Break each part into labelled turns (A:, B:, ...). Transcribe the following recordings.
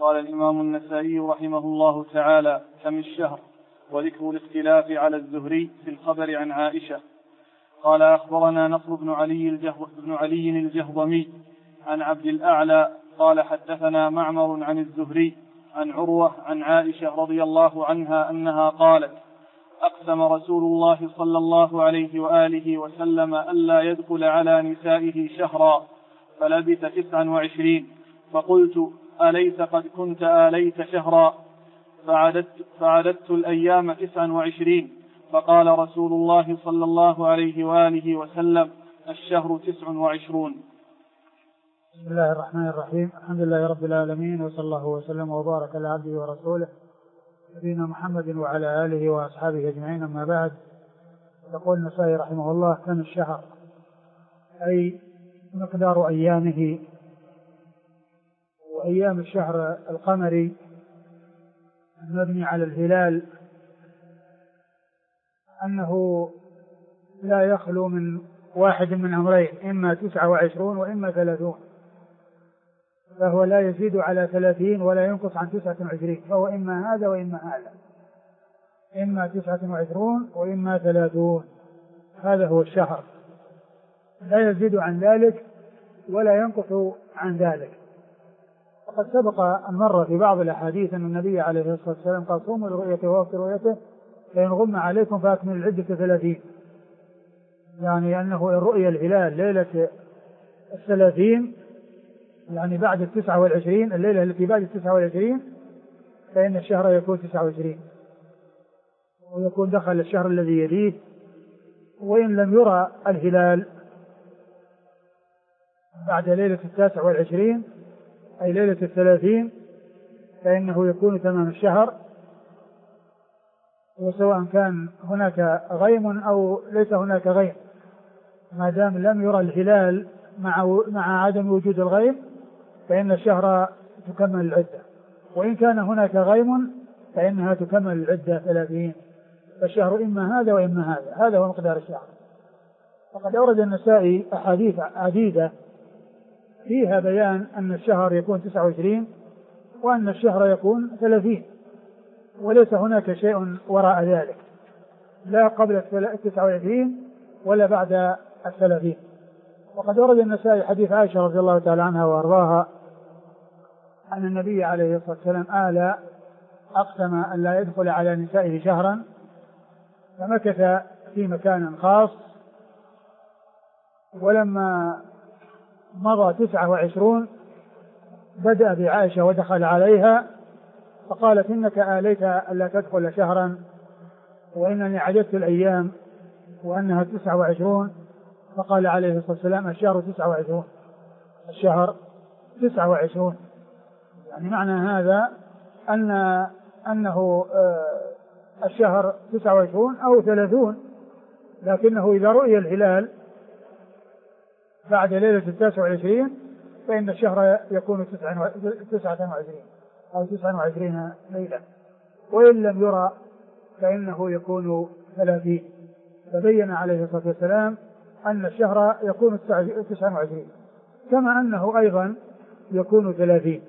A: قال الإمام النسائي رحمه الله تعالى: كم الشهر؟ وذكر الاختلاف على الزهري في الخبر عن عائشة. قال: أخبرنا نصر بن علي الجهضمي عن عبد الأعلى قال: حدثنا معمر عن الزهري عن عروة عن عائشة رضي الله عنها أنها قالت: أقسم رسول الله صلى الله عليه وآله وسلم ألا يدخل على نسائه شهرا، فلبث 29، فقلت: أليس قد كنت آليت شهرا؟ فعددت الأيام 29، فقال رسول الله صلى الله عليه وآله وسلم: الشهر 29.
B: بسم الله الرحمن الرحيم. الحمد لله رب العالمين، وصلى الله وسلم وبارك على عبده ورسوله نبينا محمد وعلى آله وأصحابه أجمعين. أما بعد، يقول النسائي رحمه الله: كم الشهر؟ أي مقدار أيامه. وأيام الشهر القمري المبني على الهلال أنه لا يخلو من واحد من أمرين: إما 29 وإما 30، فهو لا يزيد على 30 ولا ينقص عن 29، فهو إما هذا وإما هذا، إما 29 وإما 30. هذا هو الشهر، لا يزيد عن ذلك ولا ينقص عن ذلك. وقد سبق أن مر في بعض الأحاديث أن النبي عليه الصلاة والسلام قال: صوموا لرؤيته وافطروا رؤيته فإن غم عليكم فأكملوا العدة 30. يعني أنه الرؤية الهلال ليلة 30، يعني بعد 29، الليلة التي بعد 29، فإن الشهر يكون 29 ويكون دخل الشهر الذي يليه. وإن لم يرى الهلال بعد ليلة 29 أي ليلة 30، فإنه يكون تمام الشهر، وسواء كان هناك غيم أو ليس هناك غيم، ما دام لم يرى الهلال مع عدم وجود الغيم فإن الشهر تكمل العدة. وإن كان هناك غيم فإنها تكمل العدة 30. فالشهر إما هذا وإما هذا، هذا هو مقدار الشهر. وقد أورد النسائي أحاديث عديدة فيها بيان أن الشهر يكون 29 وأن الشهر يكون 30، وليس هناك شيء وراء ذلك، لا قبل 29 ولا بعد 30. وقد أورد النسائي حديث عائشة رضي الله تعالى عنها وأرضاها أن النبي عليه الصلاة والسلام أقسم أن لا يدخل على نسائه شهرا، فمكث في مكان خاص، ولما مضى 29 بدأ بعائشة ودخل عليها فقالت: إنك آليت ألا تدخل شهرا وإنني عددت الأيام وأنها 29. فقال عليه الصلاة والسلام: الشهر 29، الشهر 29. يعني معنى هذا أنه الشهر 29 أو 30، لكنه إذا رؤي الهلال بعد ليلة 29 فإن الشهر يكون 29 أو 29 ليلة، وإن لم يرى فإنه يكون 30. فبين عليه الصلاة والسلام أن الشهر يكون 29 كما أنه أيضا يكون 30.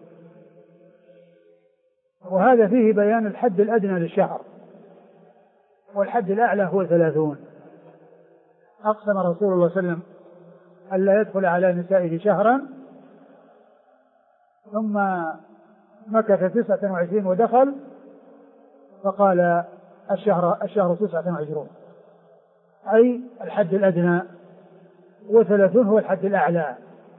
B: وهذا فيه بيان الحد الأدنى للشهر، والحد الأعلى هو 30. أقسم رسول الله صلى الله عليه وسلم ألا يدخل على نسائه شهرا، ثم مكث 29 ودخل، فقال: الشهر 29، أي الحد الأدنى، و30 هو الحد الأعلى.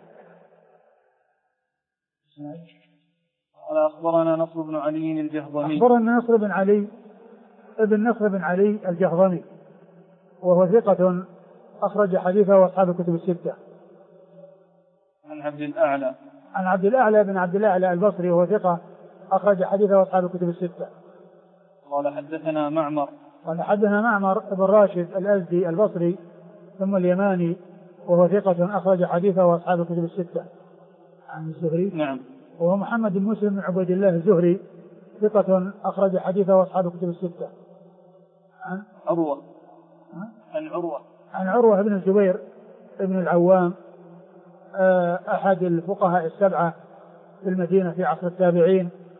A: قال: أخبرنا نصر بن علي الجهضمي.
B: أخبرنا نصر بن علي ابن نصر بن علي الجهضمي، وهو ثقة أخرج حديثه وأصحاب الكتب الستة.
A: عن عبد الأعلى.
B: عن عبد الأعلى بن عبد الأعلى البصري، وهو ثقة أخرج حديثه وأصحاب الكتب الستة.
A: قال: حدثنا معمر.
B: قال: حدثنا معمر بن راشد الأزدي البصري ثم اليماني، وهو ثقة أخرج حديثه وأصحاب الكتب الستة. عن الزهري.
A: نعم.
B: وهو محمد بن مسلم بن عبيد الله الزهري، ثقة أخرج حديثه وأصحاب الكتب الستة.
A: عن عروة.
B: عن عروة بن الزبير بن العوام، أحد الفقهاء السبعة في المدينة في عصر التابعين،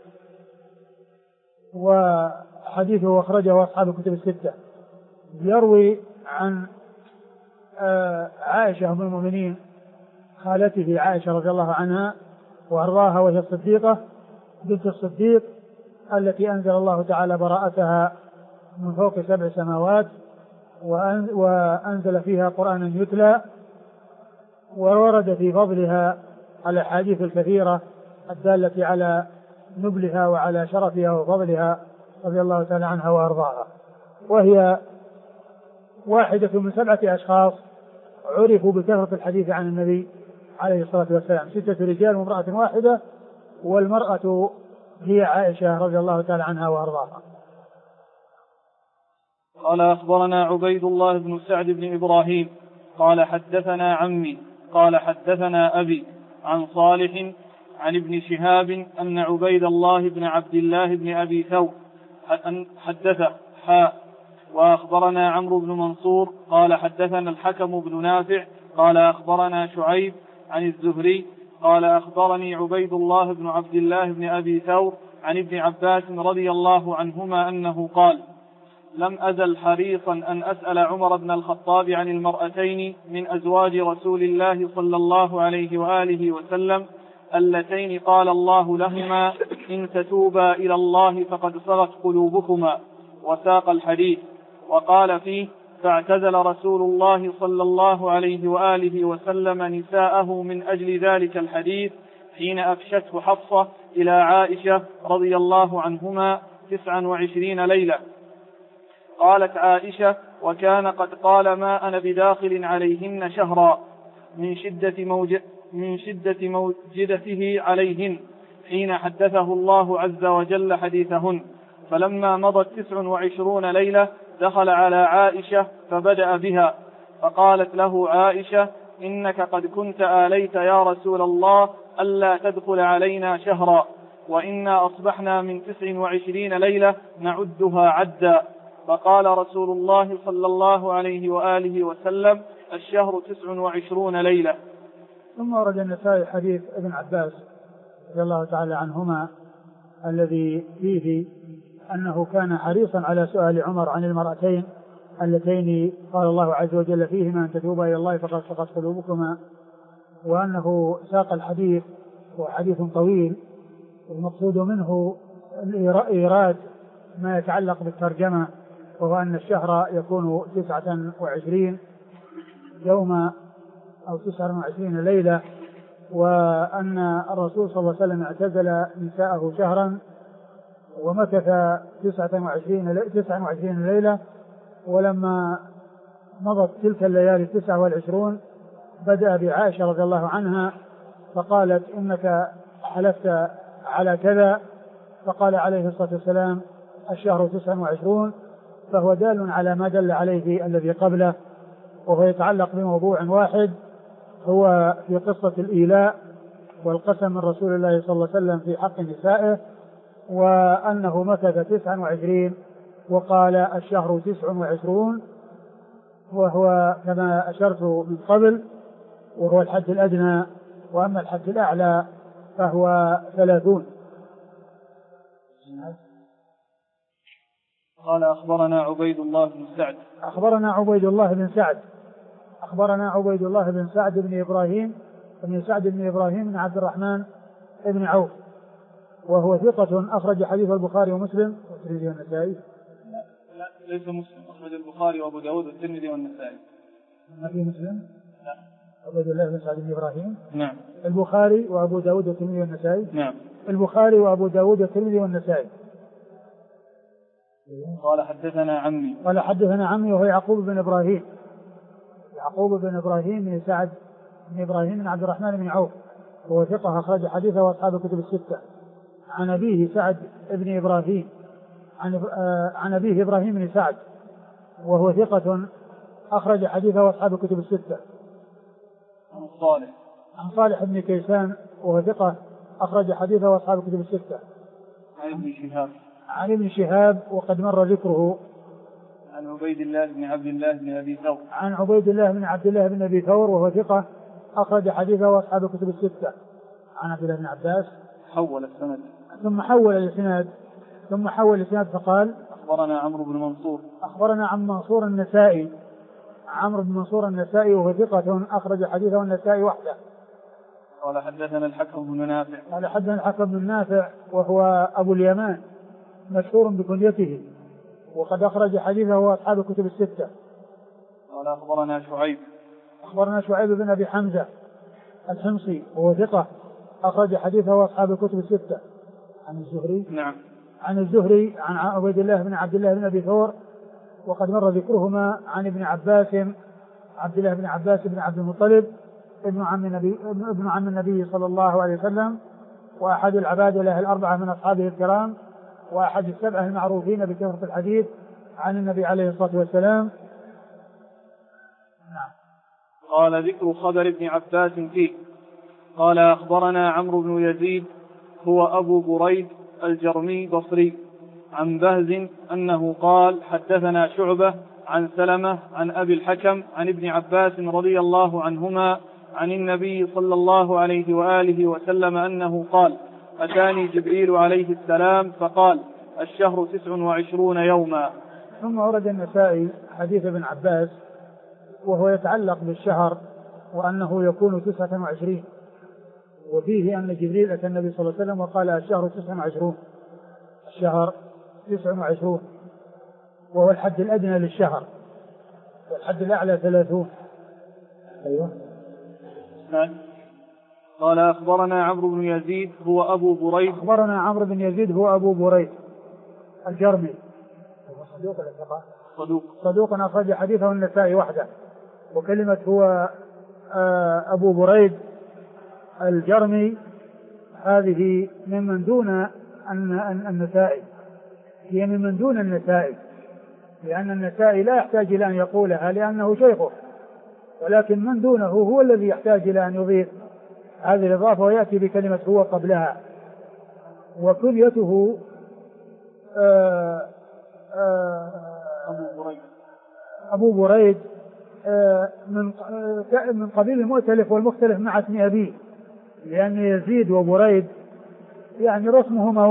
B: وحديثه أخرجه أصحاب الكتب الستة. يروي عن عائشة أم المؤمنين خالته عائشة رضي الله عنها وأرضاها، وهي الصديقة بنت الصديق التي أنزل الله تعالى براءتها من فوق 7 سماوات، وأنزل فيها قرآنا يتلى، وورد في فضلها الأحاديث الكثيرة الدالة على نبلها وعلى شرفها وفضلها رضي الله تعالى عنها وأرضاها. وهي واحدة من 7 أشخاص عرفوا بكثرة الحديث عن النبي عليه الصلاة والسلام، 6 رجال وامرأة واحدة، والمرأة هي عائشة رضي الله تعالى عنها وأرضاها.
A: قال أخبرنا عبيد الله بن سعد بن إبراهيم قال حدثنا عمي قال حدثنا أبي عن صالح عن ابن شهاب أن عبيد الله بن عبد الله بن أبي ثور حدثه وأخبرنا عمرو بن منصور قال حدثنا الحكم بن نافع قال أخبرنا شعيب عن الزهري قال أخبرني عبيد الله بن عبد الله بن أبي ثور عن ابن عباس رضي الله عنهما أنه قال لم أزل حريصا أن أسأل عمر بن الخطاب عن المرأتين من أزواج رسول الله صلى الله عليه وآله وسلم اللتين قال الله لهما إن تتوبا إلى الله فقد صغت قلوبكما، وساق الحديث وقال فيه فاعتزل رسول الله صلى الله عليه وآله وسلم نساءه من أجل ذلك الحديث حين أفشته حفصة إلى عائشة رضي الله عنهما 29 ليلة. قالت عائشة وكان قد قال ما أنا بداخل عليهن شهرا من شدة موجدته عليهن حين حدثه الله عز وجل حديثهن. فلما مضت 29 ليلة دخل على عائشة فبدأ بها، فقالت له عائشة إنك قد كنت آليت يا رسول الله ألا تدخل علينا شهرا، وإنا أصبحنا من 29 ليلة نعدها عدا. فقال رسول الله صلى الله عليه وآله وسلم الشهر 29 ليلة.
B: ثم ورد النسائي حديث ابن عباس رضي الله تعالى عنهما الذي فيه أنه كان حريصا على سؤال عمر عن المرأتين اللتين قال الله عز وجل فيهما أن تتوبا إلى الله فقد صغت قلوبكما، وأنه ساق الحديث وحديث طويل، والمقصود منه إيراد ما يتعلق بالترجمة، وهو أن الشهر يكون 29 يوما أو 29 ليلة، وأن الرسول صلى الله عليه وسلم اعتزل نساءه شهرا ومكث 29 ليلة، ولما مضت تلك الليالي 29 بدأ بعائشة رضي الله عنها فقالت إنك حلفت على كذا، فقال عليه الصلاة والسلام الشهر 29، فهو دال على ما دل عليه الذي قبله، وهو يتعلق بموضوع واحد هو في قصة الإيلاء والقسم من رسول الله صلى الله عليه وسلم في حق نسائه، وأنه مكث 29 وقال الشهر 29، وهو كما أشرت من قبل وهو الحد الأدنى، وأما الحد الأعلى فهو 30.
A: قال أخبرنا عبيد الله بن سعد
B: أخبرنا عبيد الله بن سعد أخبرنا عبيد الله بن سعد بن إبراهيم بن سعد بن إبراهيم بن عبد الرحمن بن عوف، وهو ثقة أخرج حديث البخاري ومسلم والترمذي والنسائي.
A: لا ليس مسلم، أخرج البخاري وأبو داود والترمذي والنسائي.
B: ما في مسلم؟
A: لا.
B: عبيد الله بن سعد بن إبراهيم.
A: نعم.
B: البخاري وأبو داود والترمذي والنسائي.
A: نعم.
B: البخاري وأبو داود والترمذي والنسائي.
A: قال حدثنا عمي.
B: قال حدثنا عمي وهو يعقوب بن إبراهيم. يعقوب بن إبراهيم بن سعد بن إبراهيم بن عبد الرحمن بن عوف، وهو ثقة أخرج حديثه وأصحاب الكتب الستة. عن أبيه سعد بن إبراهيم عن أبيه إبراهيم بن سعد، وهو ثقة أخرج حديثه وأصحاب الكتب الستة. عن صالح بن كيسان وهو ثقة أخرج حديثه وأصحاب الكتب الستة. عن ابن شهاب وقد مر ذكره.
A: عن عبيد الله بن عبد الله بن أبي ثور.
B: عن عبيد الله بن عبد الله بن أبي ثور وهو ثقة أخرج حديثه وأصحاب الكتب الستة. عن عبد الله بن عباس
A: حول السند
B: ثم حول الإسناد ثم حول الإسناد فقال
A: أخبرنا عمرو بن منصور.
B: أخبرنا عن منصور النسائي، عمرو بن منصور النسائي وهو ثقة أخرج حديثه النسائي وحده.
A: قال حدثنا الحكم بن نافع.
B: قال حدثنا الحكم بن نافع وهو أبو اليمان مشهور بكنيته، وقد أخرج حديثه أصحاب الكتب الستة.
A: قال أخبرنا شعيب.
B: أخبرنا شعيب بن أبي حمزة الحمصي وهو ثقة أخرج حديثه أصحاب الكتب الستة. عن الزهري.
A: نعم.
B: عن الزهري عن عبيد الله بن عبد الله بن أبي ثور، وقد مر ذكرهما عن ابن عباس عبد الله بن عباس بن عبد المطلب ابن عم النبي صلى الله عليه وسلم، وأحد العبادلة الأربعة من أصحابه الكرام، وأحد السبعة المعروفين بكثرة الحديث عن النبي عليه الصلاة والسلام.
A: نعم. قال ذكر خبر ابن عباس فيه. قال أخبرنا عمرو بن يزيد هو أبو بريد الجرمي بصري عن بهز أنه قال حدثنا شعبة عن سلمة عن أبي الحكم عن ابن عباس رضي الله عنهما عن النبي صلى الله عليه وآله وسلم أنه قال أتاني جبريل عليه السلام فقال الشهر 29 يوما.
B: ثم ورد النسائي حديث ابن عباس وهو يتعلق بالشهر وأنه يكون 29، وفيه أن جبريل أتى النبي صلى الله عليه وسلم وقال الشهر 29، الشهر 29 وهو الحد الأدنى للشهر، والحد الأعلى 30. أيوة.
A: قال أخبرنا عمرو بن يزيد هو أبو بريد.
B: أخبرنا عمرو بن يزيد هو أبو بريد الجرمي صدوق أخرج حديثه النسائي وحده. وكلمة هو أبو بريد الجرمي هذه ممن دون النسائي، هي ممن دون النسائي، لأن النسائي لا يحتاج إلى أن يقولها لأنه شيخه، ولكن من دونه هو الذي يحتاج إلى أن يضيف هذه الإضافة ويأتي بكلمة هو قبلها. وكنيته أبو بريد من قبيل المؤتلف والمختلف مع اسم أبيه، لأن يزيد وبريد يعني رسمهما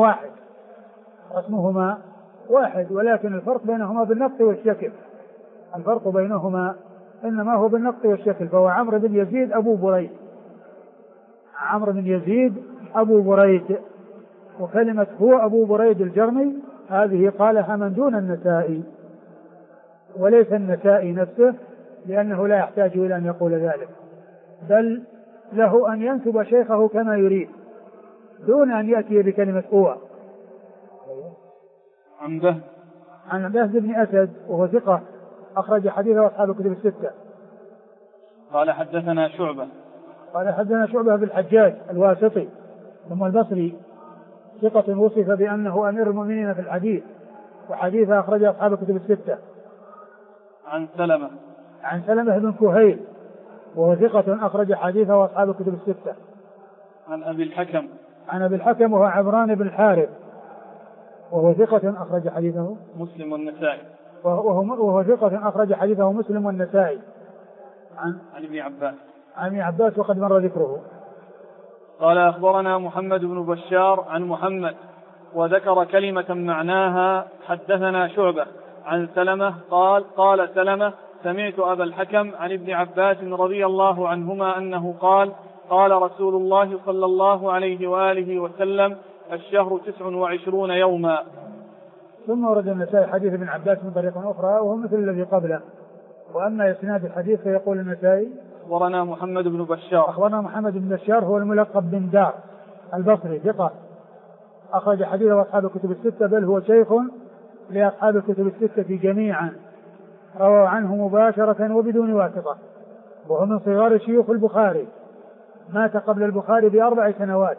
B: واحد، ولكن الفرق بينهما بالنقط والشكل، الفرق بينهما إنما هو بالنقط والشكل. فهو عمرو بن يزيد أبو بريد، عمرو بن يزيد أبو بريد. وكلمة هو أبو بريد الجرمي هذه قالها من دون النسائي وليس النسائي نفسه، لأنه لا يحتاج إلى أن يقول ذلك، بل له أن ينسب شيخه كما يريد دون أن يأتي بكلمة هو. عن بهز بن أسد وهو ثقة أخرج حديثه أصحاب الكتب الستة.
A: قال حدثنا شعبة.
B: قال حدثنا شعبة بالحجاج الواسطي ثم البصري ثقة وصف بأنه أمير المؤمنين في الحديث، وحديثه أخرج أصحاب الكتب الستة. عن سلمة بن كهيل وهو ثقة أخرج حديثه وأصحاب الكتب الستة.
A: عن أبي الحكم
B: وهو عمران بن الحارث وهو ثقة أخرج حديثه
A: مسلم والنسائي.
B: وهو ثقة أخرج حديثه مسلم والنسائي.
A: عن ابن
B: عباس وقد مر ذكره.
A: قال أخبرنا محمد بن بشار عن محمد وذكر كلمة معناها حدثنا شعبة عن سلمة قال سلمة سمعت أبا الحكم عن ابن عباس رضي الله عنهما أنه قال رسول الله صلى الله عليه وآله وسلم الشهر 29 يوما.
B: ثم ورد النسائي حديث ابن عباس من طريق أخرى وهو مثل الذي قبله. وأما إسناد الحديث فيقول النسائي
A: أخبرنا محمد بن بشار هو الملقب بن دار البصري ثقة أخرج حديثه أصحاب الكتب الستة، بل هو شيخ لأصحاب الكتب الستة جميعا، روى عنه مباشرة وبدون واسطة، وهو من صغار شيوخ البخاري، مات قبل البخاري ب4 سنوات،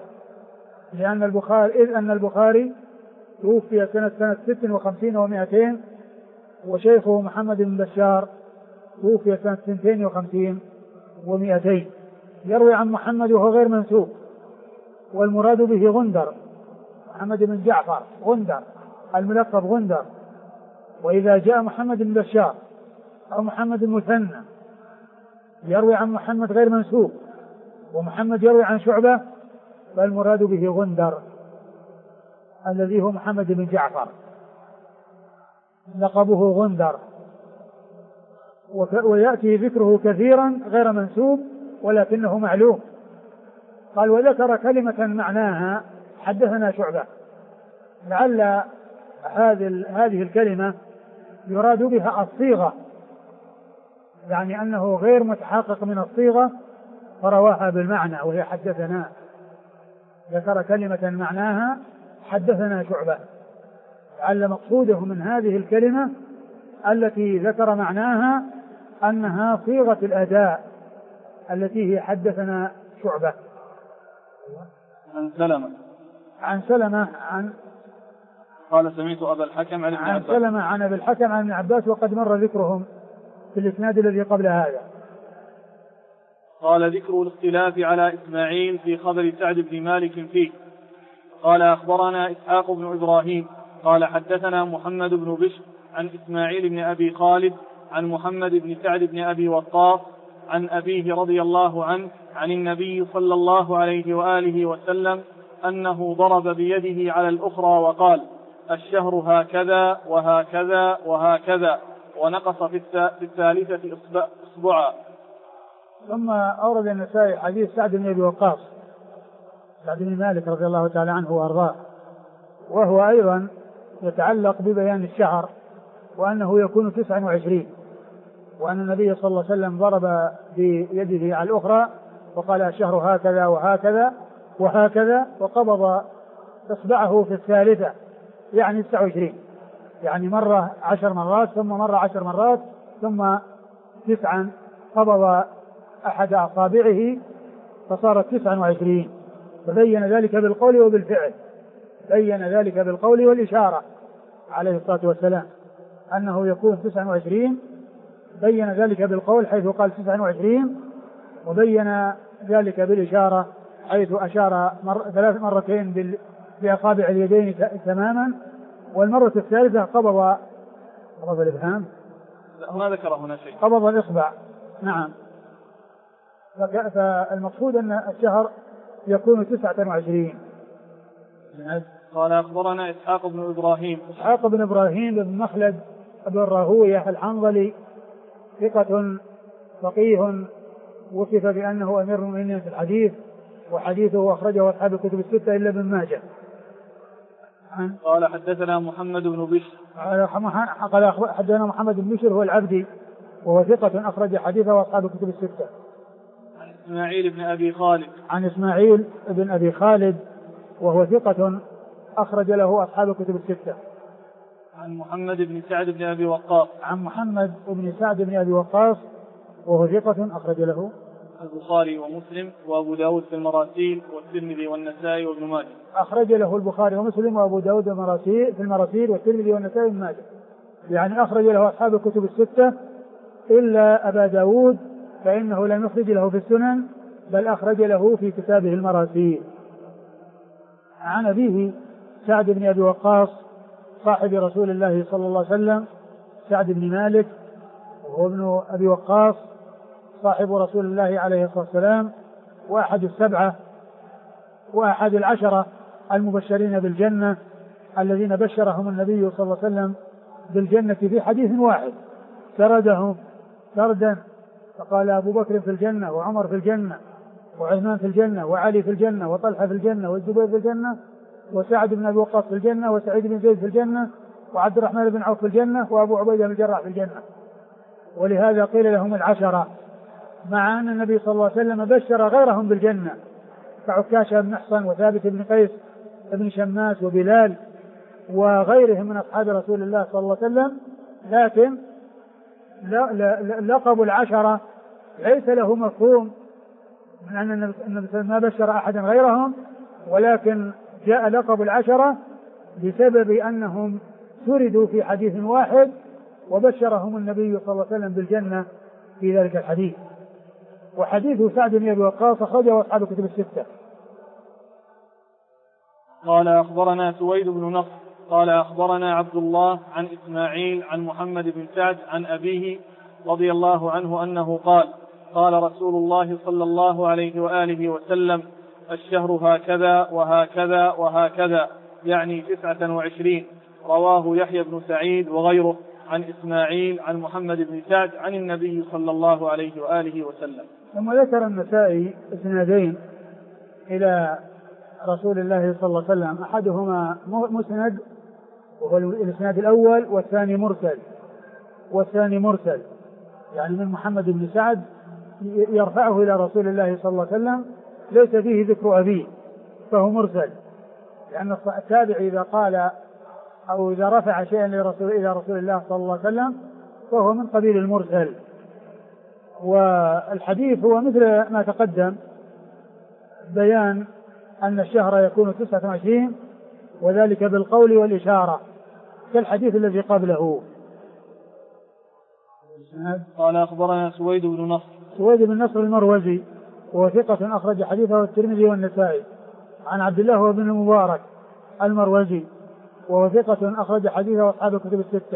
A: إذ أن البخاري توفي سنة 56 و200، وشيخه محمد بن بشار توفي سنة 52 و200. يروي عن محمد وهو غير منسوب، والمراد به غندر، محمد بن جعفر غندر الملقب غندر. وإذا جاء محمد بن بشار أو محمد المثنى يروي عن محمد غير منسوب ومحمد يروي عن شعبة، فالمراد به غندر.
B: الذي هو محمد بن جعفر لقبه غندر، ويأتي ذكره كثيرا غير منسوب ولكنه معلوم. قال وذكر كلمة معناها حدثنا شعبة، لعل هذه الكلمة يراد بها الصيغة، يعني أنه غير متحقق من الصيغة فرواها بالمعنى وهي حدثنا. ذكر كلمة معناها حدثنا شعبة، لعل مقصوده من هذه الكلمة التي ذكر معناها أنها صيغة الأداء التي هي حدثنا شعبة.
A: عن سلمة قال سمعت أبا الحكم
B: عن سلمة عن أبي الحكم عن ابن عباس، وقد مر ذكرهم في الإسناد الذي قبل هذا.
A: قال ذكر الاختلاف على إسماعيل في خبر سعد بن مالك فيه. قال أخبرنا إسحاق بن إبراهيم قال حدثنا محمد بن بشر عن إسماعيل بن أبي خالد عن محمد بن سعد بن أبي وقاص عن أبيه رضي الله عنه عن النبي صلى الله عليه وآله وسلم أنه ضرب بيده على الأخرى وقال الشهر هكذا وهكذا وهكذا، ونقص في الثالثة إصبعا.
B: ثم أورد النسائي حديث سعد بن أبي وقاص سعد بن مالك رضي الله تعالى عنه وأرضاه، وهو أيضا يتعلق ببيان الشهر وأنه يكون 29، وأن النبي صلى الله عليه وسلم ضرب بيده على الأخرى وقال الشهر هكذا وهكذا وهكذا، وقبض إصبعه في الثالثة يعني 29، يعني مرة 10 مرات ثم مرة 10 مرات ثم 9، قبض أحد أصابعه فصارت 29، فبين ذلك بالقول وبالفعل، بين ذلك بالقول والإشارة عليه الصلاة والسلام أنه يكون 29، بين ذلك بالقول حيث قال 29، وبين ذلك بالإشارة حيث أشار 3 مرتين بأصابع اليدين تماما، والمرة الثالثة قبض الإبهام،
A: ما ذكر هنا شيء،
B: قبض الإصبع. نعم. فالمقصود أن الشهر يكون 29.
A: قال أخبرنا إسحاق بن إبراهيم
B: بن مخلد بن راهوية الحنظلي ثقة فقيه وصف بأنه أمير المؤمنين في الحديث، وحديثه أخرجه أصحاب الكتب الستة إلا ابن ماجه.
A: قال حدثنا محمد بن بشر
B: قال حدثنا محمد بن بشر هو العبدي وهو ثقة أخرج حديثه أصحاب الكتب الستة.
A: عن إسماعيل بن أبي خالد
B: وهو ثقة أخرج له أصحاب الكتب الستة.
A: عن محمد بن سعد بن أبي وقاص
B: وهو ثقة أخرج له
A: البخاري ومسلم وأبو داود في المراسيل والترمذي والنسائي وابن ماجه.
B: أخرج له البخاري ومسلم وأبو داود في المراسيل والترمذي والنسائي وابن ماجه، يعني أخرج له أصحاب الكتب الستة إلا أبا داود فإنه لم يخرج له في السنن بل أخرج له في كتابه المراسيل. عن أبيه سعد بن أبي وقاص صاحب رسول الله صلى الله عليه وسلم، سعد بن مالك وهو ابن أبي وقاص صاحب رسول الله عليه الصلاة والسلام، وأحد السبعة وأحد العشرة المبشرين بالجنة الذين بشرهم النبي صلى الله عليه وسلم بالجنة في حديث واحد، سردهم سردا، فقال أبو بكر في الجنة وعمر في الجنة وعثمان في الجنة وعلي في الجنة وطلحة في الجنة والزبير في الجنة وسعد بن أبي وقاص في الجنة وسعيد بن زيد في الجنة وعبد الرحمن بن عوف في الجنة وأبو عبيدة بن الجراح في الجنة. ولهذا قيل لهم العشرة، مع أن النبي صلى الله عليه وسلم بشر غيرهم بالجنة كعكاشة بن محصن وثابت بن قيس بن شماس وبلال وغيرهم من أصحاب رسول الله صلى الله عليه وسلم، لكن لقب العشرة ليس له مفهوم من أن النبي ما بشر أحدا غيرهم، ولكن جاء لقب العشرة بسبب أنهم سردوا في حديث واحد وبشرهم النبي صلى الله عليه وسلم بالجنة في ذلك الحديث. وحديث سعد بن أبي وقاص أخرجه أصحاب الكتب الستة.
A: قال أخبرنا سويد بن نصر قال أخبرنا عبد الله عن إسماعيل عن محمد بن سعد عن أبيه رضي الله عنه أنه قال قال رسول الله صلى الله عليه وآله وسلم الشهر هكذا وهكذا وهكذا، يعني 29. رواه يحيى بن سعيد وغيره عن إسماعيل عن محمد بن سعد عن النبي صلى الله عليه وآله وسلم.
B: ثم ذكر النسائي اسنادين إلى رسول الله صلى الله عليه وسلم، أحدهما مسند وهو الإسناد الأول، والثاني مرسل يعني من محمد بن سعد يرفعه إلى رسول الله صلى الله عليه وسلم، ليس فيه ذكر أبيه فهو مرسل، لأن التابع إذا قال أو إذا رفع شيئا إلى رسول الله صلى الله عليه وسلم فهو من قبيل المرسل. والحديث هو مثل ما تقدم، بيان أن الشهر يكون 29 وذلك بالقول والإشارة كالحديث الذي قبله.
A: قال أخبرنا سويد بن نصر
B: المروزي وهو ثقة أخرج حديثه الترمذي والنسائي، عن عبد الله بن المبارك المروزي وهو ثقة أخرج حديثه أصحاب الكتب الستة.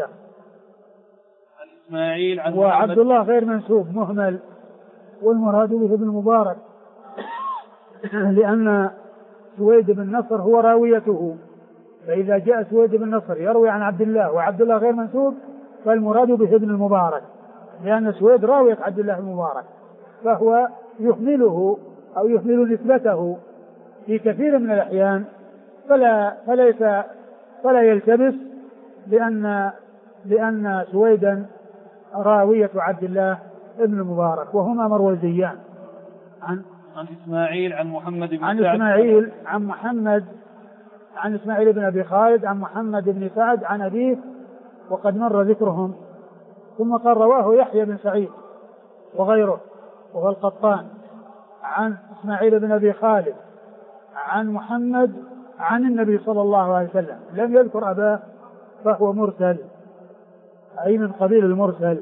A: إسماعيل عن
B: وعبد الله غير منسوب مهمل، والمراد به ابن المبارك لأن سويد بن نصر هو راويته، فإذا جاء سويد بن نصر يروي عن عبد الله وعبد الله غير منسوب فالمراد به ابن المبارك، لأن سويد راوية عبد الله المبارك، فهو يحمله أو يحمل نسبته في كثير من الأحيان فلا يلتبس، لأن سويدا راوية عبد الله ابن المبارك وهما مروزيان.
A: عن إسماعيل عن محمد بن
B: عن إسماعيل عن إسماعيل بن أبي خالد عن محمد بن سعد عن أبيه وقد مر ذكرهم. ثم قال رواه يحيى بن سعيد وغيره وهو القطان عن إسماعيل بن أبي خالد عن محمد عن النبي صلى الله عليه وسلم، لم يذكر أباه فهو مرسل، أي من قبيل المرسل.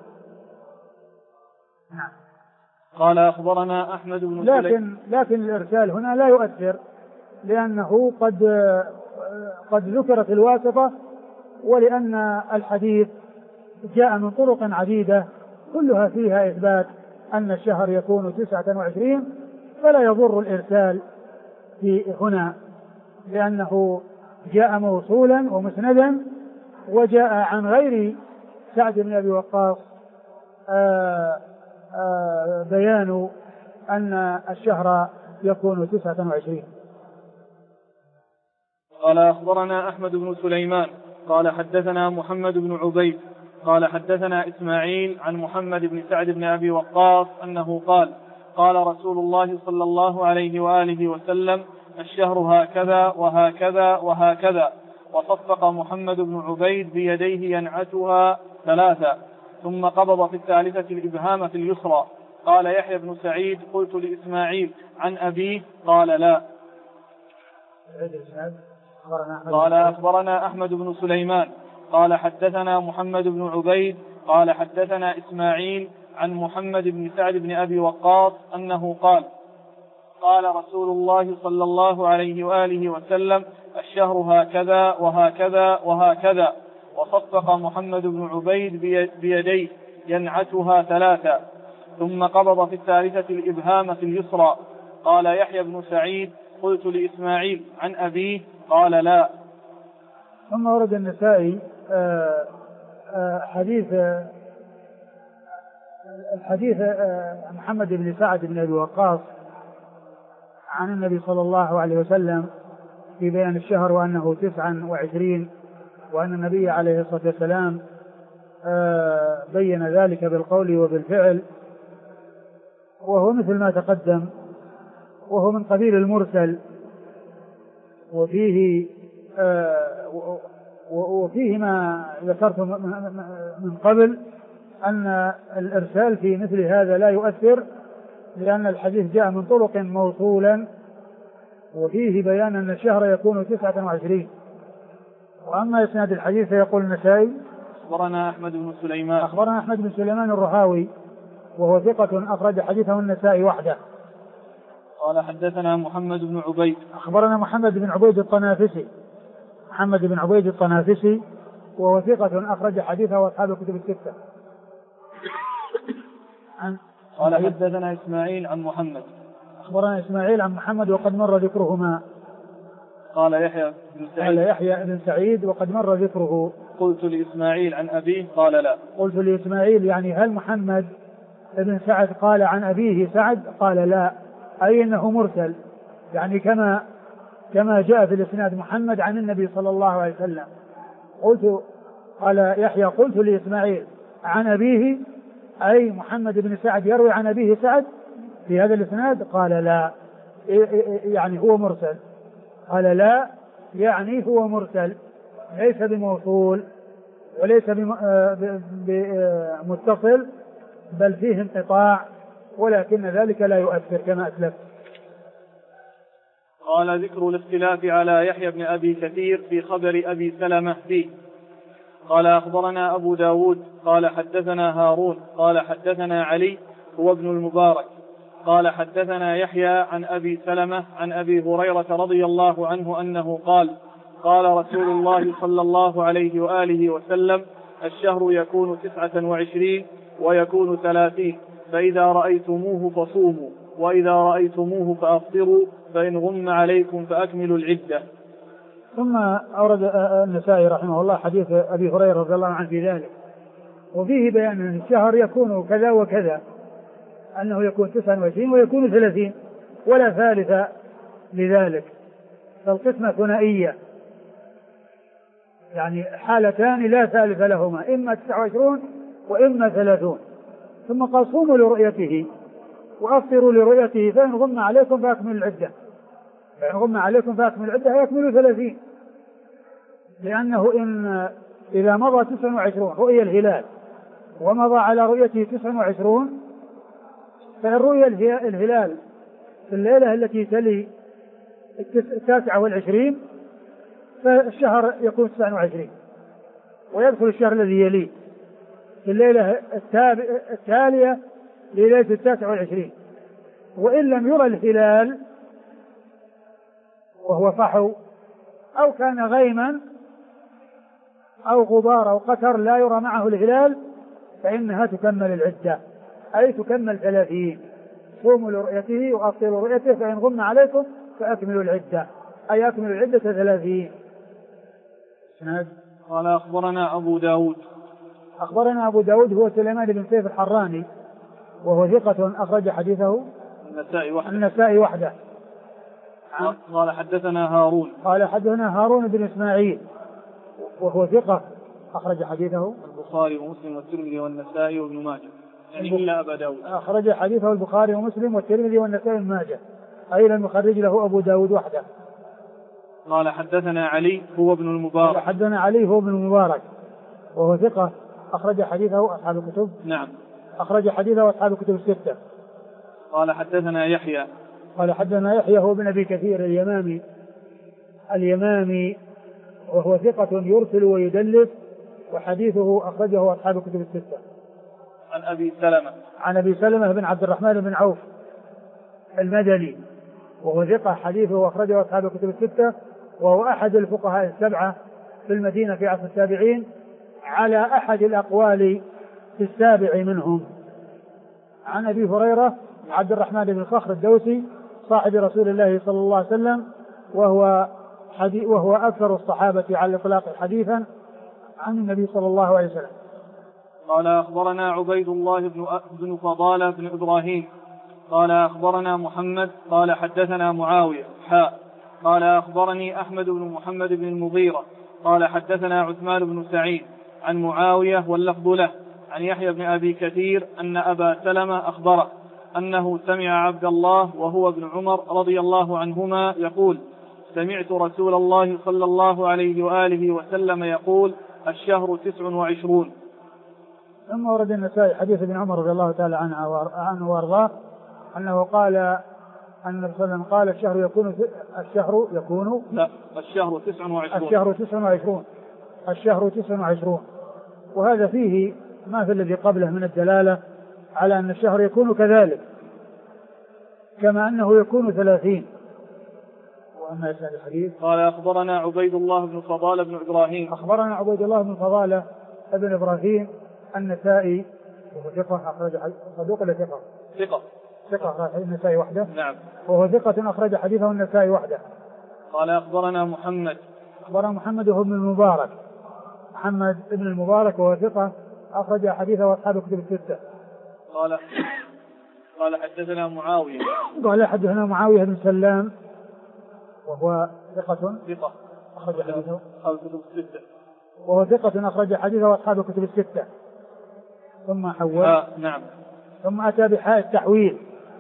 A: نعم. قال أخبرنا أحمد بن سليمان،
B: لكن الإرسال هنا لا يؤثر، لأنه قد ذكرت الواسطة، ولأن الحديث جاء من طرق عديدة كلها فيها إثبات أن الشهر يكون 29، فلا يضر الإرسال في هنا، لأنه جاء موصولا ومسندا، وجاء عن غير سعد بن أبي وقاص بيان أن الشهر يكون 29.
A: قال أخبرنا أحمد بن سليمان قال حدثنا محمد بن عبيد قال حدثنا إسماعيل عن محمد بن سعد بن أبي وقاص أنه قال قال رسول الله صلى الله عليه وآله وسلم الشهر هكذا وهكذا وهكذا، وصفق محمد بن عبيد بيديه ينعتها 3 ثم قبض في الثالثة الإبهام في اليسرى. قال يحيى بن سعيد قلت لإسماعيل عن أبيه قال لا. قال أخبرنا أحمد بن سليمان قال حدثنا محمد بن عبيد قال حدثنا إسماعيل عن محمد بن سعد بن أبي وقاص أنه قال قال رسول الله صلى الله عليه وآله وسلم الشهر هكذا وهكذا وهكذا، وصفق محمد بن عبيد بيديه ينعتها 3 ثم قبض في الثالثة الإبهام في اليسرى. قال يحيى بن سعيد قلت لإسماعيل عن أبيه قال لا.
B: ثم ورد النسائي حديث محمد بن سعد بن أبي وقاص عن النبي صلى الله عليه وسلم في بيان الشهر وأنه 29، وأن النبي عليه الصلاة والسلام بين ذلك بالقول وبالفعل، وهو مثل ما تقدم، وهو من قبيل المرسل، وفيه ما ذكرت من قبل أن الإرسال في مثل هذا لا يؤثر، لأن الحديث جاء من طرق موصولا وفيه بيان أن الشهر يكون 29. وأما إسناد الحديث فيقول النسائي
A: أخبرنا أحمد بن
B: سليمان الرهاوي وهو ثقة أخرج حديثه النسائي وحده.
A: قال حدثنا محمد بن عبيد
B: أخبرنا محمد بن عبيد الطنافسي وهو ثقة أخرج حديثه وأصحاب الكتب الستة.
A: قال حدثنا إسماعيل عن محمد
B: أخبرنا إسماعيل عن محمد وقد مر ذكرهما.
A: قال يحيى بن سعيد
B: قال يحيى بن سعيد وقد مر ذكره.
A: قلت لإسماعيل عن أبيه قال لا.
B: قلت لإسماعيل يعني هل محمد بن سعد قال عن أبيه سعد؟ قال لا، أي أنه مرسل، يعني كما جاء في الإسناد محمد عن النبي صلى الله عليه وسلم. قال يحيى قلت لإسماعيل عن أبيه، أي محمد بن سعد يروي عن أبيه سعد في هذا الإسناد؟ قال لا، يعني هو مرسل. قال لا يعني هو مرسل، ليس بموصول وليس بمتصل، بل فيه انقطاع، ولكن ذلك لا يؤثر كما أسلفت.
A: قال ذكر الاختلاف على يحيى بن أبي كثير في خبر أبي سلمة فيه. قال أخبرنا أبو داود قال حدثنا هارون قال حدثنا علي هو ابن المبارك قال حدثنا يحيى عن أبي سلمة عن أبي هريرة رضي الله عنه أنه قال قال رسول الله صلى الله عليه وآله وسلم الشهر يكون 29 ويكون 30، فإذا رأيتموه فصوموا وإذا رأيتموه فأفطروا، فإن غم عليكم فأكملوا العدة.
B: ثم أورد النسائي رحمه الله حديث أبي هريرة رضي الله عنه في ذلك، وفيه بيان أن الشهر يكون كذا وكذا، أنه يكون 29 ويكون 30 ولا ثالث لذلك، فالقسمة ثنائية، يعني حالتان لا ثالث لهما، إما 29 وإما 30. ثم قال صوموا لرؤيته وأفطروا لرؤيته، فإن غم عليكم فأكملوا العدة. فإن غم عليكم فأكملوا العدة يكملوا 30، لأنه إذا مضى 29 رؤية الهلال ومضى على رؤيته 29، فإن رؤية الهلال في الليلة التي تلي 29 فالشهر يكون 29 ويدخل الشهر الذي يليه في الليلة التالية لليلة 29. وإن لم يرى الهلال وهو صحو أو كان غيما أو غبار أو قتر لا يرى معه الهلال، فإنها تكمل العدة، أي تكمل 30. صوموا لرؤيته وأفطروا رؤيته، فإن غم عليكم فأكملوا العدة، أي أكملوا العدة 30.
A: قال أخبرنا أبو داود.
B: أخبرنا أبو داود هو سليمان بن سيف الحراني، وهو ثقة أخرج حديثه النسائي وحده.
A: قال حدثنا هارون.
B: قال حدثنا هارون بن إسماعيل وهو ثقة أخرج حديثه
A: البخاري ومسلم والترمذي والنسائي وابن ماجه، يعني إلا أبا داود.
B: أخرج حديثه البخاري ومسلم والترمذي والنسائي وابن ماجه، أي لم يخرج له أبو داود وحده.
A: قال حدثنا علي هو ابن المبارك.
B: حدثنا علي هو ابن المبارك وهو ثقة أخرج حديثه أصحاب الكتب.
A: نعم.
B: أخرج حديثه أصحاب الكتب الستة.
A: قال حدثنا يحيى.
B: قال حدثنا يحيى هو ابن أبي كثير اليمامي وهو ثقة يرسل ويدلس، وحديثه أخرجه أصحاب الكتب الستة. عن أبي سلمة بن عبد الرحمن بن عوف المدني وهو ثقة حديثه أخرجه أصحاب الكتب الستة، وهو أحد الفقهاء السبعة في المدينة في عصر التابعين، على أحد الأقوال في السابع منهم. عن أبي هريرة عبد الرحمن بن صخر الدوسي صاحب رسول الله صلى الله عليه وسلم، وهو أكثر الصحابة على الإطلاق حديثا عن النبي صلى الله عليه وسلم.
A: قال أخبرنا عبيد الله بن فضالة بن إبراهيم قال أخبرنا محمد قال حدثنا معاوية قال أخبرني أحمد بن محمد بن المغيرة قال حدثنا عثمان بن سعيد عن معاوية واللفظ له عن يحيى بن أبي كثير أن أبا سلمة أخبره أنه سمع عبد الله وهو ابن عمر رضي الله عنهما يقول سمعت رسول الله صلى الله عليه وآله وسلم يقول الشهر 29.
B: ثم ورد النسائي حديث ابن عمر رضي الله تعالى عنه وارضاه أنه قال أن النبي صلى الله عليه وسلم قال الشهر 29. وهذا فيه ما في الذي قبله من الدلالة على أن الشهر يكون كذلك، كما أنه يكون 30. وأما يسأل الحديث
A: قال أخبرنا عبيد الله بن فضالة بن إبراهيم.
B: أخبرنا عبيد الله بن فضالة بن إبراهيم النسائي وهو ثقة أخرج صدوق ولا ثقة أخرج النسائي وحده.
A: نعم.
B: وهو ثقة أخرج حديثه النسائي وحده.
A: قال أخبرنا محمد.
B: أخبرنا محمد هو ابن المبارك، محمد ابن المبارك وهو ثقة أخرج حديثه أصحاب الكتب الستة.
A: قال حدثنا معاوية.
B: قال حدثنا معاوية بن سلام وهو ثقة أخرج حديثه
A: أصحاب الكتب الستة.
B: وهو ثقة أخرج حديثه أصحاب الكتب الستة. ثم حول
A: نعم.
B: ثم أتى بحاء التحويل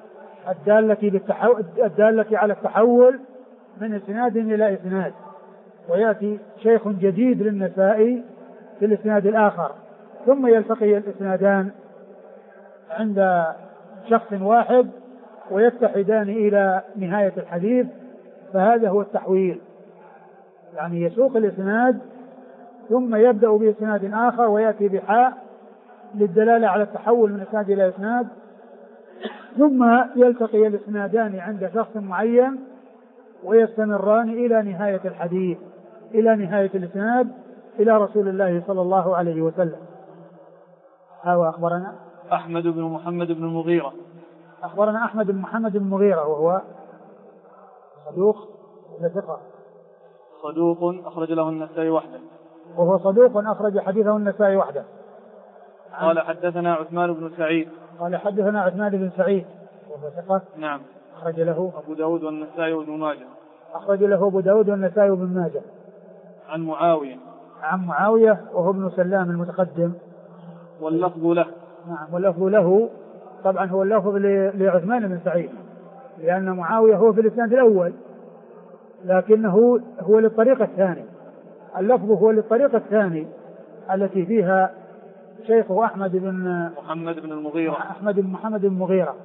B: الدالة على التحول من إسناد إلى إسناد، ويأتي شيخ جديد للنسائي في الإسناد الآخر، ثم يلتقي الإسنادان عند شخص واحد ويتحدان إلى نهاية الحديث، فهذا هو التحويل، يعني يسوق الإسناد ثم يبدأ بإسناد آخر ويأتي بحاء للدلالة على التحول من إسناد إلى إسناد، ثم يلتقي الإسنادان عند شخص معين ويستمران إلى نهاية الحديث، إلى نهاية الإسناد إلى رسول الله صلى الله عليه وسلم. أخبرنا
A: أحمد بن محمد بن المغيرة.
B: أخبرنا أحمد بن محمد بن المغيرة وهو صدوق ثقة.
A: صدوق أخرج له النسائي وحده.
B: وهو صدوق أخرج حديثه النسائي وحده.
A: قال حدثنا عثمان بن سعيد.
B: قال حدثنا عثمان بن سعيد وهو ثقة.
A: نعم.
B: أخرج له
A: أبو داود والنسائي وابن ماجه.
B: أخرج له أبو داود والنسائي وابن ماجه.
A: عن معاوية.
B: عن معاوية وهو ابن سلام المتقدم.
A: واللفظ له.
B: نعم واللفظ له، طبعا هو اللفظ لعثمان بن سعيد، لأن معاوية هو في الإسناد الأول لكنه هو للطريقة الثاني، اللفظ هو للطريقة الثاني التي فيها شيخه أحمد بن
A: محمد بن المغيرة.
B: أحمد بن محمد بن المغيرة.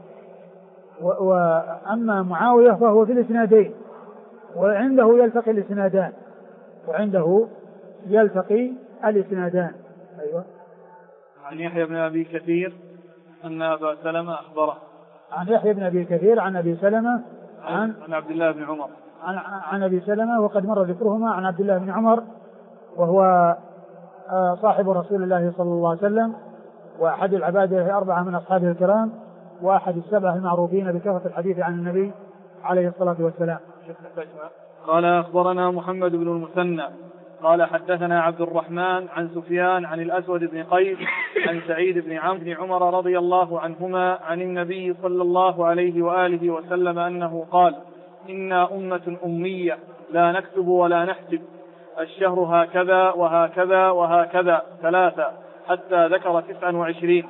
B: وأما معاوية فهو في الإسنادين، وعنده يلتقي الإسنادان أيوة.
A: عن يحيى بن أبي كثير أن أبا سلمة أخبره.
B: عن يحيى بن أبي كثير عن أبي سلمة
A: عن عبد الله بن عمر.
B: عن أبي سلمة وقد مر ذكرهما. عن عبد الله بن عمر وهو صاحب رسول الله صلى الله عليه وسلم، وأحد العبادة 4 من أصحابه الكرام، وأحد السبعة المعروفين بكثرة الحديث عن النبي عليه الصلاة والسلام.
A: قال أخبرنا محمد بن المثنى قال حدثنا عبد الرحمن عن سفيان عن الأسود بن قيس عن سعيد بن عمرو بن عمر رضي الله عنهما عن النبي صلى الله عليه وآله وسلم أنه قال: إنا أمة أمية لا نكتب ولا نحسب، الشهر هكذا وهكذا وهكذا 3 حتى ذكر 29.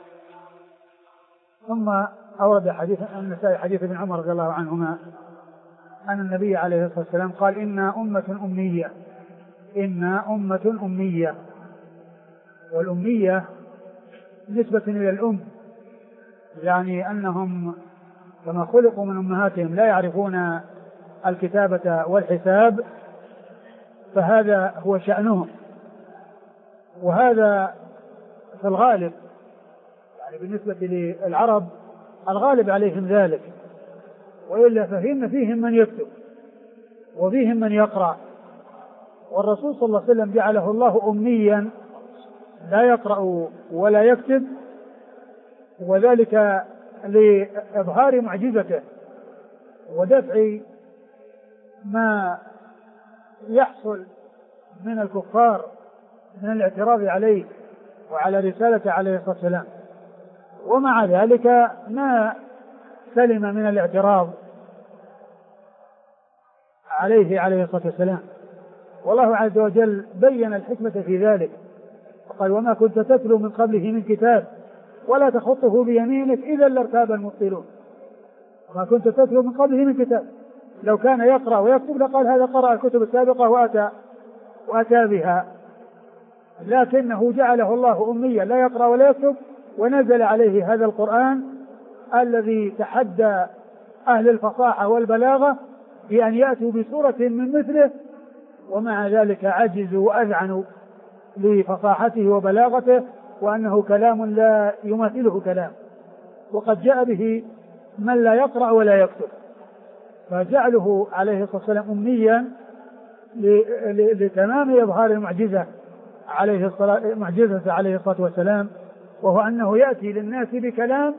B: ثم أورد حديث النسائي حديث ابن عمر رضي الله عنهما أن النبي عليه الصلاة والسلام قال: إنا أمة أمية. إنا أمة أمية، والأمية نسبة إلى الأم، يعني أنهم كما خلقوا من أمهاتهم لا يعرفون الكتابة والحساب، فهذا هو شأنهم، وهذا في الغالب يعني بالنسبة للعرب الغالب عليهم ذلك، وإلا فيهم من يكتب وفيهم من يقرأ، والرسول صلى الله عليه وسلم جعله الله أميا لا يقرأ ولا يكتب، وذلك لإظهار معجزته ودفع ما يحصل من الكفار من الاعتراض عليه وعلى رسالته عليه الصلاة والسلام، ومع ذلك ما سلم من الاعتراض عليه الصلاة والسلام. والله عز وجل بين الحكمة في ذلك، قال: وما كنت تتلو من قبله من كتاب ولا تخطه بيمينك إذا لارتاب المبطلون. وما كنت تتلو من قبله من كتاب، لو كان يقرأ ويكتب لقال هذا قرأ الكتب السابقة وأتى بها، لكنه جعله الله أميا لا يقرأ ولا يكتب، ونزل عليه هذا القرآن الذي تحدى أهل الفصاحة والبلاغة بأن يأتوا بسورة من مثله، ومع ذلك عجزوا وأذعنوا لفصاحته وبلاغته، وأنه كلام لا يماثله كلام، وقد جاء به من لا يقرأ ولا يكتب، فجعله عليه الصلاة والسلام أميا لتمام إظهار المعجزة عليه الصلاة والسلام، وهو أنه يأتي للناس بكلام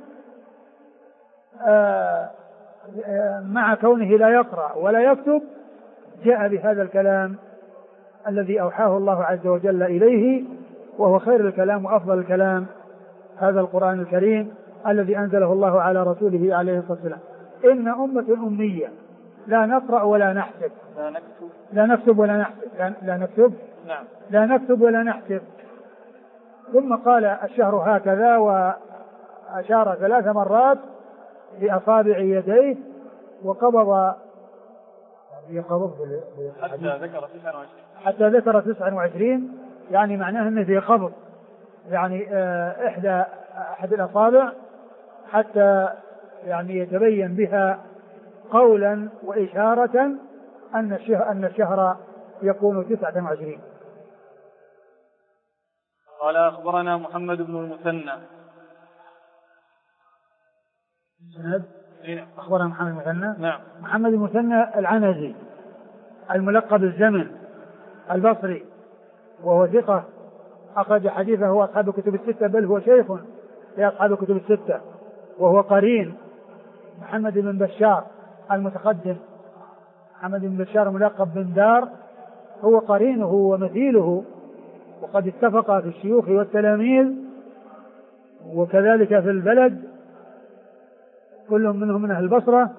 B: مع كونه لا يقرأ ولا يكتب جاء بهذا الكلام الذي أوحاه الله عز وجل إليه، وهو خير الكلام وأفضل الكلام، هذا القرآن الكريم الذي أنزله الله على رسوله عليه الصلاة والسلام. إن أمة أمية لا نقرأ ولا نحسب، لا نكتب ولا نحسب، لا نكتب ولا نحسب. ثم قال الشهر هكذا، وأشار 3 مرات بأصابع يديه، وقبض حتى ذكر 29، يعني معناه أنه في قبض، يعني أحد الأصابع، حتى يعني يتبين بها قولا وإشارة أن الشهر يكون 29.
A: قال أخبرنا محمد بن المثنى.
B: أخبرنا محمد المثنى.
A: نعم.
B: محمد المثنى العنزي الملقب الزمن البصري، وهو ثقة أخرج حديثه أصحاب الكتب الستة، بل هو شيخ لأصحاب الكتب الستة، وهو قرين محمد بن بشار المتقدم. محمد بن بشار ملقب بن دار، هو قرينه ومثيله، وقد اتفق في الشيوخ والتلاميذ، وكذلك في البلد، كل منهم من أهل البصرة.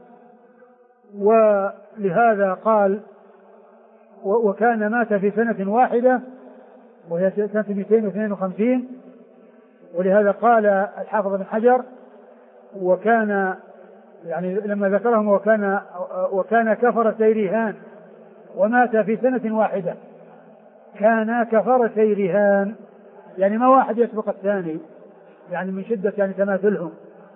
B: ولهذا قال وكان مات في سنة واحدة وهي سنة 252، ولهذا قال الحافظ بن حجر وكان يعني لما ذكرهم وكان كفر سيرهان ومات في سنة واحدة. كان كفر سيرهان يعني ما واحد يسبق الثاني، يعني من شدة يعني تماثلهم،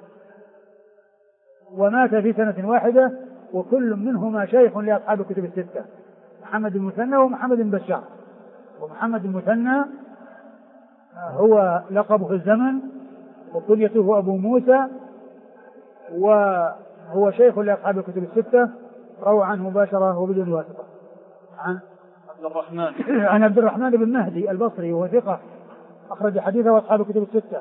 B: ومات في سنة واحدة، وكل منهما شيخ لأصحاب الكتب الستة، محمد المثنى ومحمد بن بشار. ومحمد المثنى هو لقبه الزمن وكنيته أبو موسى، وهو شيخ لأصحاب الكتب الستة، روى عنه مباشرة وبدون واسطة. عن عبد الرحمن بن مهدي البصري، وهو ثقة أخرج حديثه أصحاب الكتب الستة.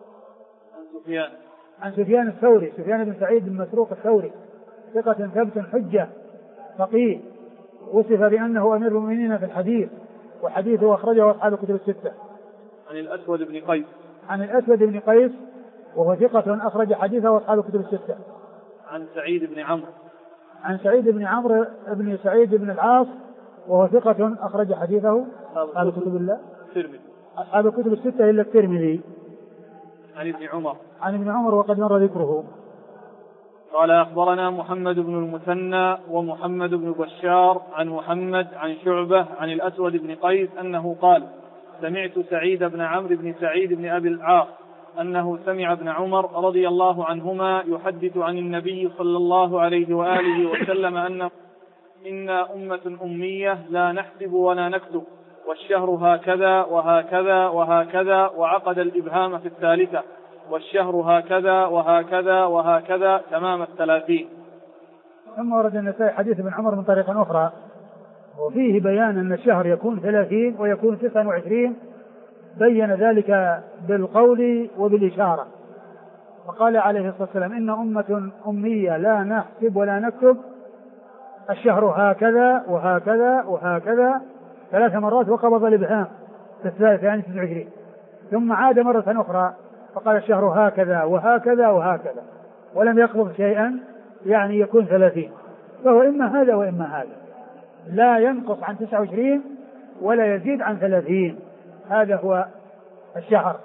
B: عن سفيان الثوري، سفيان بن سعيد بن مسروق الثوري، ثقة ثبت حجة فقيه، وصف بأنه أمير المؤمنين في الحديث، وحديثه أخرجه أصحاب الكتب الستة.
A: عن الأسود بن قيس.
B: عن الأسود بن قيس، وهو ثقة أخرج حديثه أصحاب الكتب الستة.
A: عن سعيد بن عمرو.
B: عن سعيد بن عمرو بن سعيد بن العاص، وهو ثقة أخرج حديثه أصحاب الكتب
A: الترمذي.
B: أصحاب الكتب الستة إلا الترمذي.
A: عن ابن عمر.
B: عن ابن عمر وقد مر ذكره.
A: قال أخبرنا محمد بن المثنى ومحمد بن بشار عن محمد عن شعبة عن الأسود بن قيس أنه قال: سمعت سعيد بن عمرو بن سعيد بن أبي العاص أنه سمع ابن عمر رضي الله عنهما يحدث عن النبي صلى الله عليه وآله وسلم أن إنا أمة أمية لا نحسب ولا نكتب، والشهر هكذا وهكذا وهكذا، وعقد الإبهام في الثالثة، والشهر هكذا وهكذا وهكذا تمام 30.
B: ثم ورد النسائي حديث ابن عمر من طريق أخرى، وفيه بيان أن الشهر يكون 30 ويكون 29، بين ذلك بالقول وبالإشارة. وقال عليه الصلاة والسلام: إن أمة أمية لا نحسب ولا نكتب، الشهر هكذا وهكذا وهكذا 3 مرات، وقبض الإبهام في الثالث يعني 29، ثم عاد مرة أخرى فقال الشهر هكذا وهكذا وهكذا، ولم يقبض شيئا يعني يكون 30. فهو إما هذا وإما هذا، لا ينقص عن 29 ولا يزيد عن 30. هذا هو الشهر.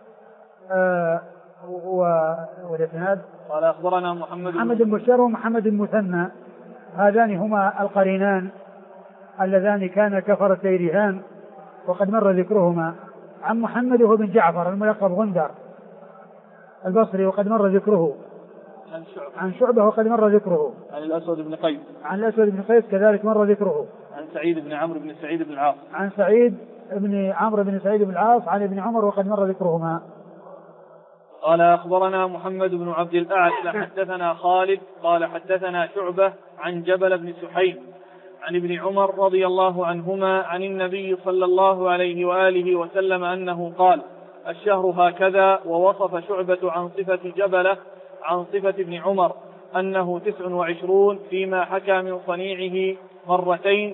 B: والإسناد
A: قال أخبرنا محمد
B: بن بشار ومحمد المثنى، هذان هما القرينان اللذان كان كفر سيرهان وقد مر ذكرهما. عن محمد هو بن جعفر الملقب غندر البصري وقد مر ذكره. عن شعبة وقد مر ذكره.
A: عن الأسود بن قيس.
B: عن الأسود بن قيس كذلك مر ذكره.
A: عن سعيد بن عمرو بن سعيد بن العاص.
B: عن سعيد بن عمرو بن سعيد بن العاص عن ابن عمر وقد مر ذكرهما.
A: قال أخبرنا محمد بن عبد الأعلى حدثنا خالد قال حدثنا شعبة عن جبل بن سحيم عن ابن عمر رضي الله عنهما عن النبي صلى الله عليه وآله وسلم أنه قال: الشهر هكذا. ووصف شعبة عن صفة جبلة عن صفة ابن عمر أنه 29 فيما حكى من صنيعه مرتين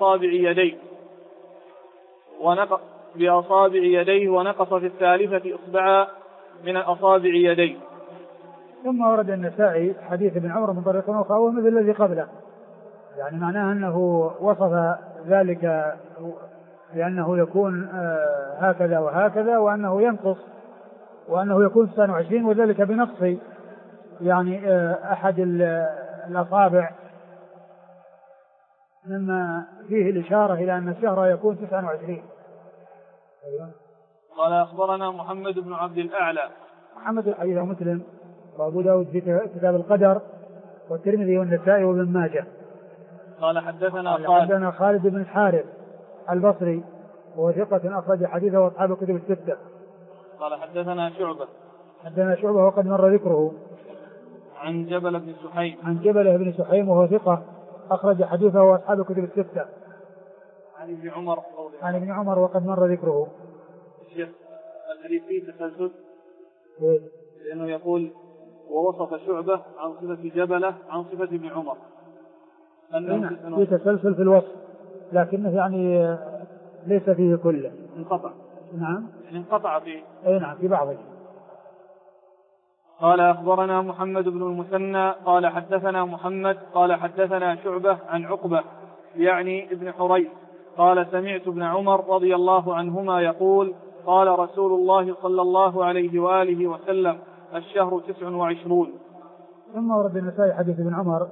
A: بأصابع يديه ونقص في الثالثة إصبعا من أصابع يديه.
B: ثم ورد النسائي حديث ابن عمر من طريق أخرى وهو مثل الذي قبله، يعني معناه أنه وصف ذلك لأنه يكون هكذا وهكذا، وأنه ينقص وأنه يكون 29 وذلك بنقص يعني أحد الأصابع، مما فيه الإشارة إلى أن الشهر يكون 29.
A: قال أخبرنا محمد بن عبد الأعلى.
B: محمد الحديث مسلم وأبو داود في كتاب القدر والترمذي والنسائي وابن ماجه.
A: قال حدثنا
B: خالد بن الحارث البصري وهو ثقة أخرج حديثه وأصحاب الكتب الستة.
A: قال حدثنا
B: شعبة وقد مر ذكره.
A: عن جبل بن
B: سحيم وهو ثقة أخرج حديثه وأصحاب الكتب الستة. عن ابن عمر وقد مر ذكره.
A: الشيخ الحديث فيه تسلسل، لأنه يقول ووصف شعبة عن صفة جبلة عن صفة ابن عمر،
B: في تسلسل في الوصف لكنه يعني ليس فيه كله،
A: انقطع.
B: نعم
A: انقطع فيه.
B: نعم في بعضه.
A: قال أخبرنا محمد بن المثنى قال حدثنا محمد قال حدثنا شعبة عن عقبة يعني ابن حريث قال سمعت ابن عمر رضي الله عنهما يقول قال رسول الله صلى الله عليه وآله وسلم الشهر 29.
B: ثم ورد النسائي حديث ابن عمر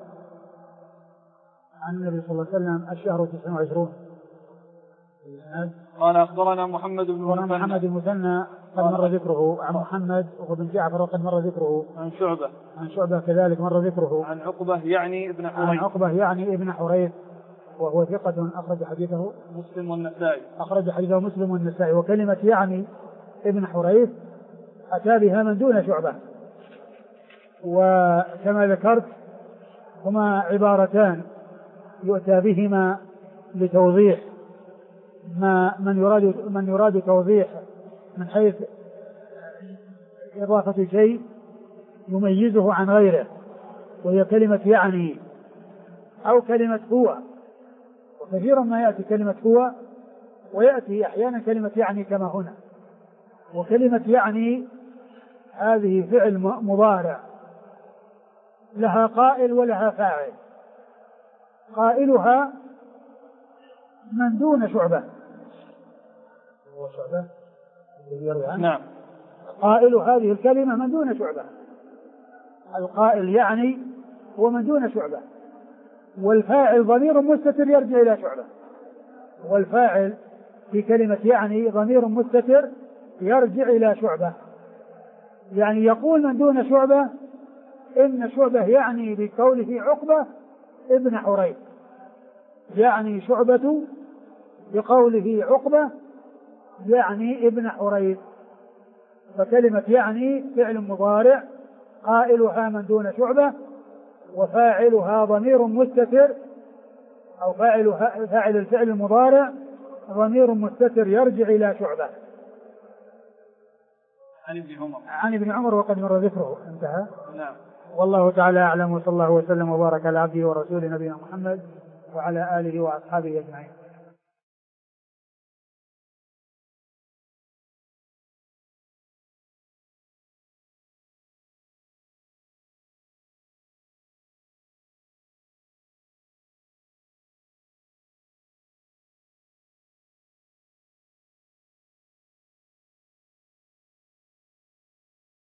B: عن النبي صلى الله عليه وسلم الشهر 29.
A: قال أخبرنا محمد بن
B: المثنى قد مر ذكره. عن محمد وابن جعفر وقد مر ذكره. عن شعبة كذلك مر ذكره.
A: عن عقبة يعني ابن حريث
B: وهو ثقة أخرج حديثه
A: مسلم
B: والنسائي. وكلمة يعني ابن حريث أتى بها من دون شعبة، وكما ذكرت هما عبارتان يؤتى بهما لتوضيح من يراد توضيح من حيث إضافة شيء يميزه عن غيره، وهي كلمة يعني أو كلمة هو. وكثيرا ما يأتي كلمة هو ويأتي أحيانا كلمة يعني كما هنا. وكلمة يعني هذه فعل مضارع لها قائل ولها فاعل. قائلها من دون شعبة.
A: نعم.
B: قائل هذه الكلمة من دون شعبة. القائل يعني هو من دون شعبة، والفاعل ضمير مستتر يرجع إلى شعبة. والفاعل في كلمة يعني ضمير مستتر يرجع إلى شعبة. يعني يقول من دون شعبة إن شعبة يعني بقوله عقبة ابن حريث، يعني شعبة بقوله عقبة يعني ابن حريث. فكلمة يعني فعل مضارع قائلها من دون شعبة، وفاعلها ضمير مستتر أو فاعل الفعل المضارع ضمير مستتر يرجع إلى شعبة. عن ابن عمر وقد مر ذكره. انتهى.
A: نعم.
B: والله تعالى أعلم، وصلى الله وسلم وبارك على عبده ورسوله نبينا محمد وعلى آله وأصحابه أجمعين.